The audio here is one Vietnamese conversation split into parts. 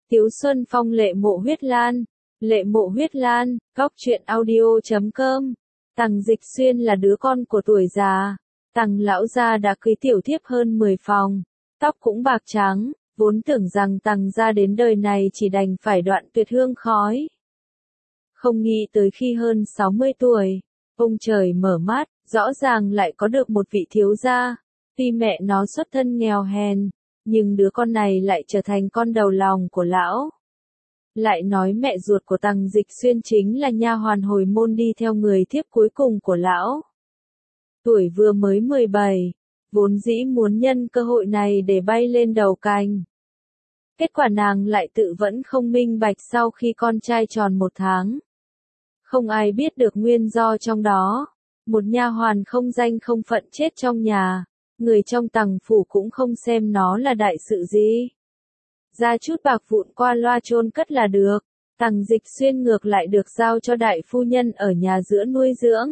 Tiếu Xuân Phong Lệ Mộ Huyết Lan. Lệ Mộ Huyết Lan, Góc Truyện Audio.com. Tằng Dịch Xuyên là đứa con của tuổi già. Tằng lão gia đã cưới tiểu thiếp hơn 10 phòng, tóc cũng bạc trắng, vốn tưởng rằng Tằng gia đến đời này chỉ đành phải đoạn tuyệt hương khói. Không nghĩ tới khi hơn 60 tuổi, ông trời mở mắt, rõ ràng lại có được một vị thiếu gia. Tuy mẹ nó xuất thân nghèo hèn, nhưng đứa con này lại trở thành con đầu lòng của lão. Lại nói mẹ ruột của Tằng Dịch Xuyên chính là nha hoàn hồi môn đi theo người thiếp cuối cùng của lão. Tuổi vừa mới 17, vốn dĩ muốn nhân cơ hội này để bay lên đầu cành. Kết quả nàng lại tự vẫn không minh bạch sau khi con trai tròn 1 tháng. Không ai biết được nguyên do trong đó. Một nha hoàn không danh không phận chết trong nhà, người trong Tằng phủ cũng không xem nó là đại sự gì. Ra chút bạc vụn qua loa chôn cất là được. Tằng Dịch Xuyên ngược lại được giao cho đại phu nhân ở nhà giữa nuôi dưỡng.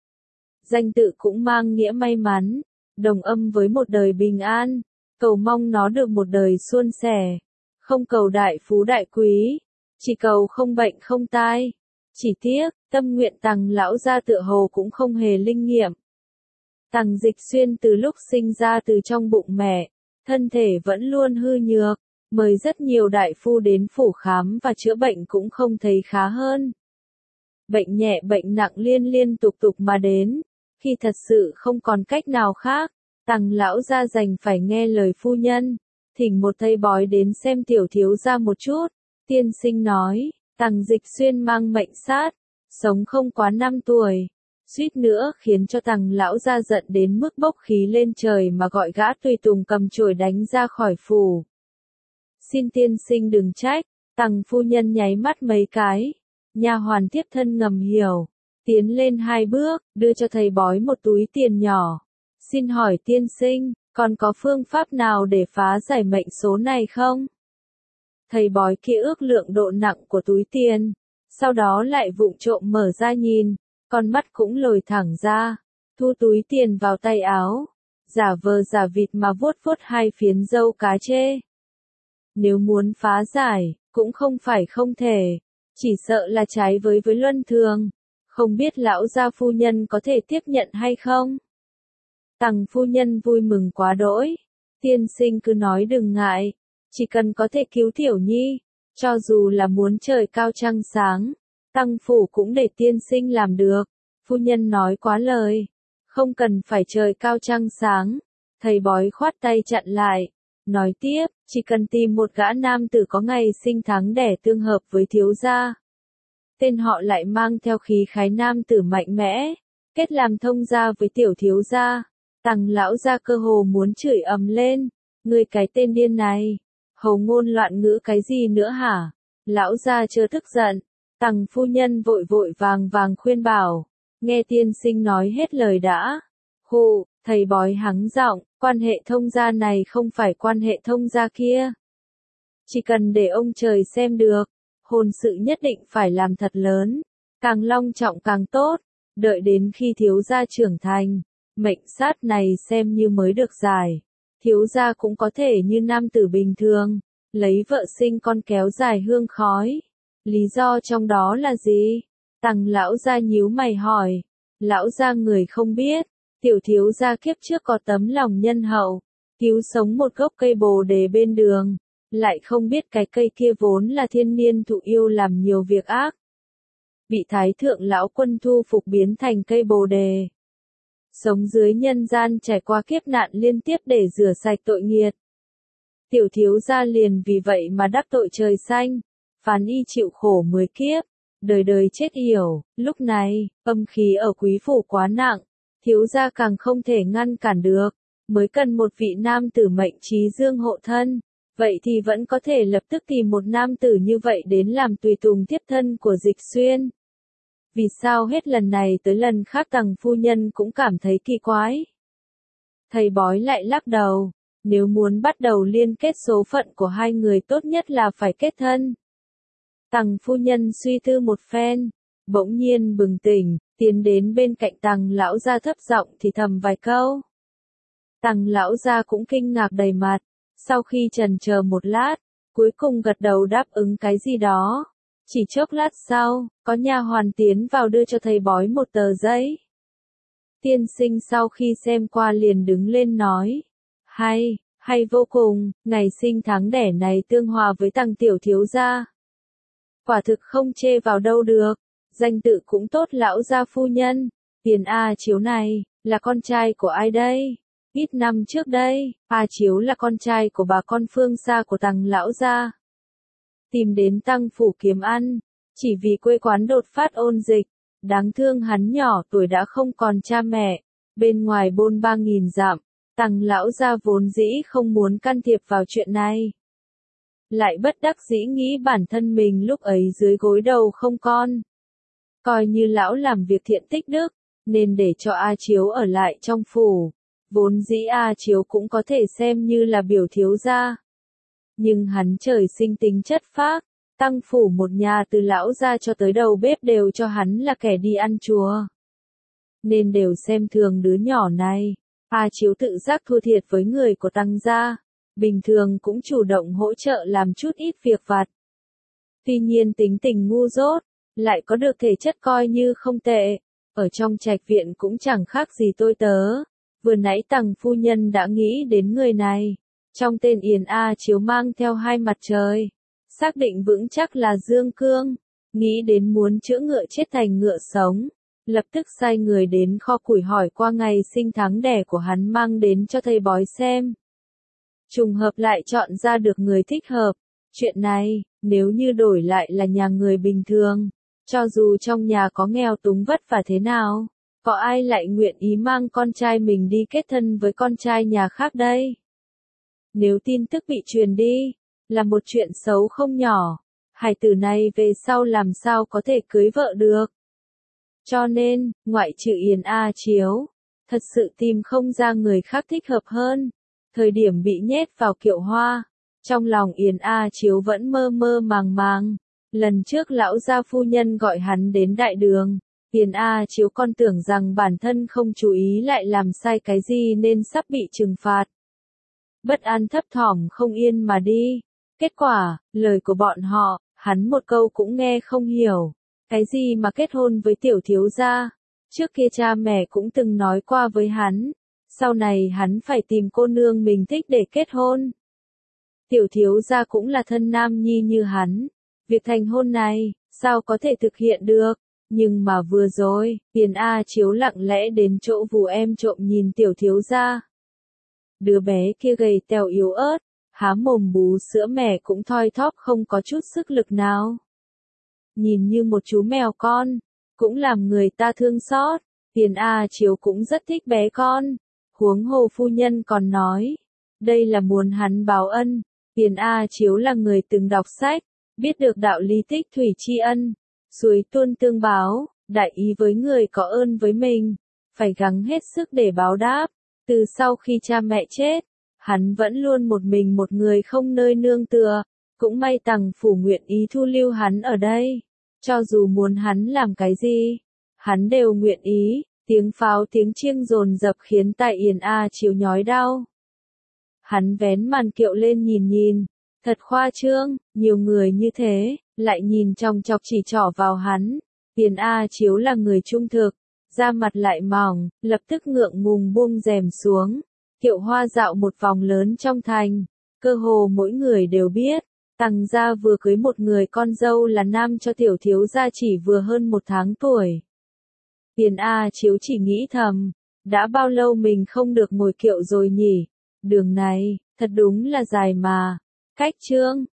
Danh tự cũng mang nghĩa may mắn, đồng âm với một đời bình an, cầu mong nó được một đời suôn sẻ. Không cầu đại phú đại quý, chỉ cầu không bệnh không tai. Chỉ tiếc, tâm nguyện Tằng lão gia tựa hồ cũng không hề linh nghiệm. Tằng Dịch Xuyên từ lúc sinh ra từ trong bụng mẹ, thân thể vẫn luôn hư nhược, mời rất nhiều đại phu đến phủ khám và chữa bệnh cũng không thấy khá hơn. Bệnh nhẹ bệnh nặng liên tục mà đến, khi thật sự không còn cách nào khác, Tằng lão gia đành phải nghe lời phu nhân, thỉnh một thầy bói đến xem tiểu thiếu gia một chút. Tiên sinh nói, Tằng Dịch Xuyên mang mệnh sát, sống không quá 5 tuổi, suýt nữa khiến cho Tằng lão gia giận đến mức bốc khí lên trời mà gọi gã tùy tùng cầm chổi đánh ra khỏi phủ. Xin tiên sinh đừng trách. Tằng phu nhân nháy mắt mấy cái, nha hoàn tiếp thân ngầm hiểu, tiến lên 2 bước, đưa cho thầy bói một túi tiền nhỏ. Xin hỏi tiên sinh, còn có phương pháp nào để phá giải mệnh số này không? Thầy bói kia ước lượng độ nặng của túi tiền, sau đó lại vụng trộm mở ra nhìn, con mắt cũng lồi thẳng ra, thu túi tiền vào tay áo, giả vờ giả vịt mà vuốt 2 phiến râu cá chê. Nếu muốn phá giải, cũng không phải không thể, chỉ sợ là trái với luân thường, không biết lão gia phu nhân có thể tiếp nhận hay không? Tằng phu nhân vui mừng quá đỗi, tiên sinh cứ nói đừng ngại, chỉ cần có thể cứu tiểu nhi, cho dù là muốn trời cao trăng sáng, Tằng phủ cũng để tiên sinh làm được. Phu nhân nói quá lời, không cần phải trời cao trăng sáng. Thầy bói khoát tay chặn lại, nói tiếp, chỉ cần tìm một gã nam tử có ngày sinh tháng đẻ tương hợp với thiếu gia. Tên họ lại mang theo khí khái nam tử mạnh mẽ, kết làm thông gia với tiểu thiếu gia. Tằng lão gia cơ hồ muốn chửi ầm lên, ngươi cái tên điên này, hầu ngôn loạn ngữ cái gì nữa hả? Lão gia chưa tức giận, Tằng phu nhân vội vàng khuyên bảo, nghe tiên sinh nói hết lời đã. Hù, thầy bói hắng giọng, quan hệ thông gia này không phải quan hệ thông gia kia. Chỉ cần để ông trời xem được, hôn sự nhất định phải làm thật lớn, càng long trọng càng tốt, đợi đến khi thiếu gia trưởng thành, mệnh sát này xem như mới được giải. Thiếu gia cũng có thể như nam tử bình thường, lấy vợ sinh con kéo dài hương khói. Lý do trong đó là gì? Tằng lão gia nhíu mày hỏi. Lão gia người không biết, tiểu thiếu gia kiếp trước có tấm lòng nhân hậu, cứu sống một gốc cây bồ đề bên đường, lại không biết cái cây kia vốn là thiên niên thụ yêu làm nhiều việc ác. Bị thái thượng lão quân thu phục biến thành cây bồ đề. Sống dưới nhân gian trải qua kiếp nạn liên tiếp để rửa sạch tội nghiệt. Tiểu thiếu gia liền vì vậy mà đắc tội trời xanh, phán y chịu khổ 10 kiếp, đời đời chết yểu. Lúc này, âm khí ở quý phủ quá nặng, thiếu gia càng không thể ngăn cản được, mới cần một vị nam tử mệnh trí dương hộ thân. Vậy thì vẫn có thể lập tức tìm một nam tử như vậy đến làm tùy tùng tiếp thân của Dịch Xuyên. Vì sao hết lần này tới lần khác Tằng phu nhân cũng cảm thấy kỳ quái? Thầy bói lại lắc đầu, nếu muốn bắt đầu liên kết số phận của hai người tốt nhất là phải kết thân. Tằng phu nhân suy tư một phen, bỗng nhiên bừng tỉnh, tiến đến bên cạnh Tằng lão gia thấp giọng thì thầm vài câu. Tằng lão gia cũng kinh ngạc đầy mặt, sau khi chần chờ một lát, cuối cùng gật đầu đáp ứng cái gì đó. Chỉ chốc lát sau, có nha hoàn tiến vào đưa cho thầy bói một tờ giấy. Tiên sinh sau khi xem qua liền đứng lên nói, hay vô cùng, ngày sinh tháng đẻ này tương hòa với Tằng tiểu thiếu gia. Quả thực không chê vào đâu được, danh tự cũng tốt lão gia phu nhân. Tiền A Chiếu này, là con trai của ai đây? Ít năm trước đây, A Chiếu là con trai của bà con phương xa của Tằng lão gia. Tìm đến Tằng phủ kiếm ăn, chỉ vì quê quán đột phát ôn dịch. Đáng thương hắn nhỏ tuổi đã không còn cha mẹ, bên ngoài bôn 3.000 dặm, Tằng lão gia vốn dĩ không muốn can thiệp vào chuyện này. Lại bất đắc dĩ nghĩ bản thân mình lúc ấy dưới gối đầu không con. Coi như lão làm việc thiện tích đức, nên để cho A Chiếu ở lại trong phủ. Vốn dĩ A Chiếu cũng có thể xem như là biểu thiếu gia. Nhưng hắn trời sinh tính chất phác, Tằng phủ một nhà từ lão gia cho tới đầu bếp đều cho hắn là kẻ đi ăn chùa. Nên đều xem thường đứa nhỏ này. A Chiếu tự giác thua thiệt với người của Tằng gia, bình thường cũng chủ động hỗ trợ làm chút ít việc vặt. Tuy nhiên tính tình ngu dốt, lại có được thể chất coi như không tệ, ở trong trạch viện cũng chẳng khác gì tôi tớ. Vừa nãy Tằng phu nhân đã nghĩ đến người này, trong tên Yền A Chiếu mang theo hai mặt trời, xác định vững chắc là Dương Cương, nghĩ đến muốn chữa ngựa chết thành ngựa sống, lập tức sai người đến kho củi hỏi qua ngày sinh tháng đẻ của hắn mang đến cho thầy bói xem. Trùng hợp lại chọn ra được người thích hợp. Chuyện này, nếu như đổi lại là nhà người bình thường, cho dù trong nhà có nghèo túng vất vả thế nào, có ai lại nguyện ý mang con trai mình đi kết thân với con trai nhà khác đây? Nếu tin tức bị truyền đi, là một chuyện xấu không nhỏ, hải tử này về sau làm sao có thể cưới vợ được. Cho nên, ngoại trừ Yền A Chiếu, thật sự tìm không ra người khác thích hợp hơn. Thời điểm bị nhét vào kiệu hoa, trong lòng Yền A Chiếu vẫn mơ mơ màng màng. Lần trước lão gia phu nhân gọi hắn đến đại đường, Yền A Chiếu còn tưởng rằng bản thân không chú ý lại làm sai cái gì nên sắp bị trừng phạt. Bất an thấp thỏm không yên mà đi. Kết quả, lời của bọn họ, hắn một câu cũng nghe không hiểu. Cái gì mà kết hôn với tiểu thiếu gia? Trước kia cha mẹ cũng từng nói qua với hắn. Sau này hắn phải tìm cô nương mình thích để kết hôn. Tiểu thiếu gia cũng là thân nam nhi như hắn. Việc thành hôn này, sao có thể thực hiện được? Nhưng mà vừa rồi, Yền A Chiếu lặng lẽ đến chỗ vù em trộm nhìn tiểu thiếu gia. Đứa bé kia gầy teo yếu ớt, há mồm bú sữa mẹ cũng thoi thóp không có chút sức lực nào. Nhìn như một chú mèo con, cũng làm người ta thương xót. Yền A Chiếu cũng rất thích bé con. Huống hồ phu nhân còn nói, đây là muốn hắn báo ân. Yền A Chiếu là người từng đọc sách, biết được đạo lý tích thủy tri ân, suối tuôn tương báo, đại ý với người có ơn với mình, phải gắng hết sức để báo đáp. Từ sau khi cha mẹ chết, hắn vẫn luôn một mình một người không nơi nương tựa, cũng may Tằng phủ nguyện ý thu lưu hắn ở đây, cho dù muốn hắn làm cái gì, hắn đều nguyện ý. Tiếng pháo tiếng chiêng dồn dập khiến tai Yền A Chiếu nhói đau. Hắn vén màn kiệu lên nhìn, thật khoa trương, nhiều người như thế, lại nhìn chòng chọc chỉ trỏ vào hắn. Yền A Chiếu là người trung thực, da mặt lại mỏng, lập tức ngượng ngùng buông rèm xuống. Kiệu hoa dạo một vòng lớn trong thành, cơ hồ mỗi người đều biết, Tằng gia vừa cưới một người con dâu là nam cho tiểu thiếu gia chỉ vừa hơn 1 tháng tuổi. Yền A Chiếu chỉ nghĩ thầm, đã bao lâu mình không được ngồi kiệu rồi nhỉ? Đường này, thật đúng là dài mà. Cách chương